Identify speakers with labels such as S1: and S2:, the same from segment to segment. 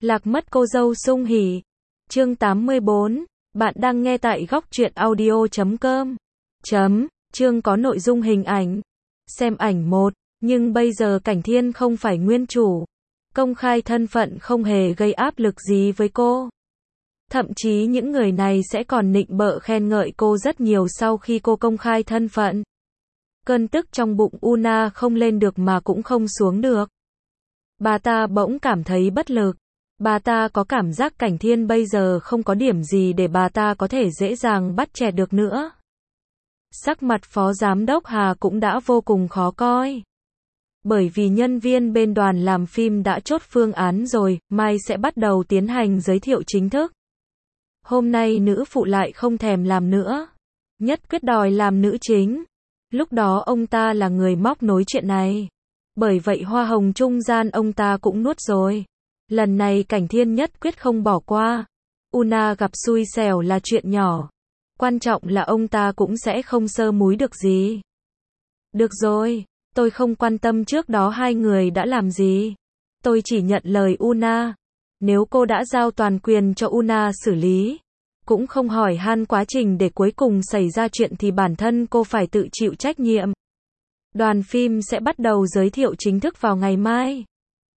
S1: Lạc mất cô dâu sung hỉ. Chương 84. Bạn đang nghe tại góc truyện audio.com. Chương có nội dung hình ảnh. Xem ảnh 1. Nhưng bây giờ Cảnh Thiên không phải nguyên chủ. Công khai thân phận không hề gây áp lực gì với cô. Thậm chí những người này sẽ còn nịnh bợ khen ngợi cô rất nhiều sau khi cô công khai thân phận. Cơn tức trong bụng Una không lên được mà cũng không xuống được. Bà ta bỗng cảm thấy bất lực. Bà ta có cảm giác Cảnh Thiên bây giờ không có điểm gì để bà ta có thể dễ dàng bắt chẹt được nữa. Sắc mặt Phó Giám đốc Hà cũng đã vô cùng khó coi. Bởi vì nhân viên bên đoàn làm phim đã chốt phương án rồi, mai sẽ bắt đầu tiến hành giới thiệu chính thức. Hôm nay nữ phụ lại không thèm làm nữa. Nhất quyết đòi làm nữ chính. Lúc đó ông ta là người móc nối chuyện này. Bởi vậy hoa hồng trung gian ông ta cũng nuốt rồi. Lần này Cảnh Thiên nhất quyết không bỏ qua. Una gặp xui xẻo là chuyện nhỏ. Quan trọng là ông ta cũng sẽ không sơ múi được gì. Được rồi, tôi không quan tâm trước đó hai người đã làm gì. Tôi chỉ nhận lời Una. Nếu cô đã giao toàn quyền cho Una xử lý, cũng không hỏi han quá trình để cuối cùng xảy ra chuyện thì bản thân cô phải tự chịu trách nhiệm. Đoàn phim sẽ bắt đầu giới thiệu chính thức vào ngày mai.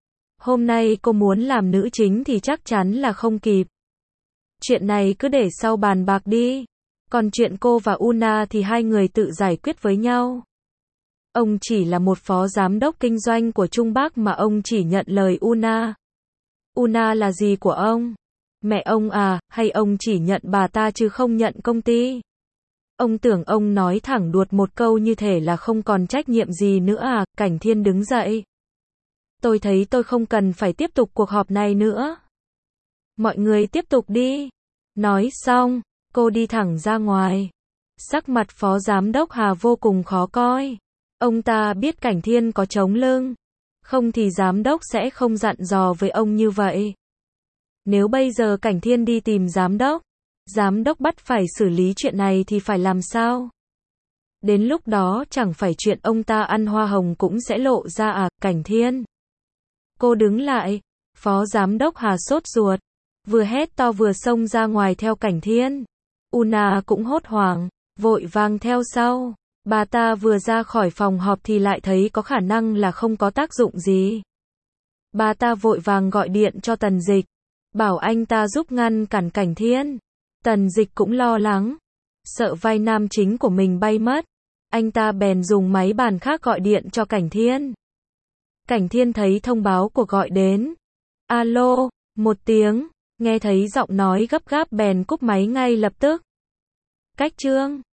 S1: Hôm nay cô muốn làm nữ chính thì chắc chắn là không kịp. Chuyện này cứ để sau bàn bạc đi. Còn chuyện cô và Una thì hai người tự giải quyết với nhau. Ông chỉ là một phó giám đốc kinh doanh của Trung Bắc mà ông chỉ nhận lời Una. Una là gì của ông? Mẹ ông à, hay ông chỉ nhận bà ta chứ không nhận công ty? Ông tưởng ông nói thẳng đuột một câu như thể là không còn trách nhiệm gì nữa à? Cảnh Thiên đứng dậy. Tôi thấy tôi không cần phải tiếp tục cuộc họp này nữa. Mọi người tiếp tục đi. Nói xong, cô đi thẳng ra ngoài. Sắc mặt Phó Giám đốc Hà vô cùng khó coi. Ông ta biết Cảnh Thiên có chống lưng. Không thì giám đốc sẽ không dặn dò với ông như vậy. Nếu bây giờ Cảnh Thiên đi tìm giám đốc bắt phải xử lý chuyện này thì phải làm sao? Đến lúc đó chẳng phải chuyện ông ta ăn hoa hồng cũng sẽ lộ ra à? Cảnh Thiên. Cô đứng lại. Phó Giám đốc Hà sốt ruột. Vừa hét to vừa xông ra ngoài theo Cảnh Thiên. Una cũng hốt hoảng, vội vàng theo sau. Bà ta vừa ra khỏi phòng họp thì lại thấy có khả năng là không có tác dụng gì. Bà ta vội vàng gọi điện cho Tần Dịch. Bảo anh ta giúp ngăn cản Cảnh Thiên. Tần Dịch cũng lo lắng. Sợ vai nam chính của mình bay mất. Anh ta bèn dùng máy bàn khác gọi điện cho Cảnh Thiên. Cảnh Thiên thấy thông báo cuộc gọi đến. Alo, một tiếng. Nghe thấy giọng nói gấp gáp bèn cúp máy ngay lập tức. Cách chương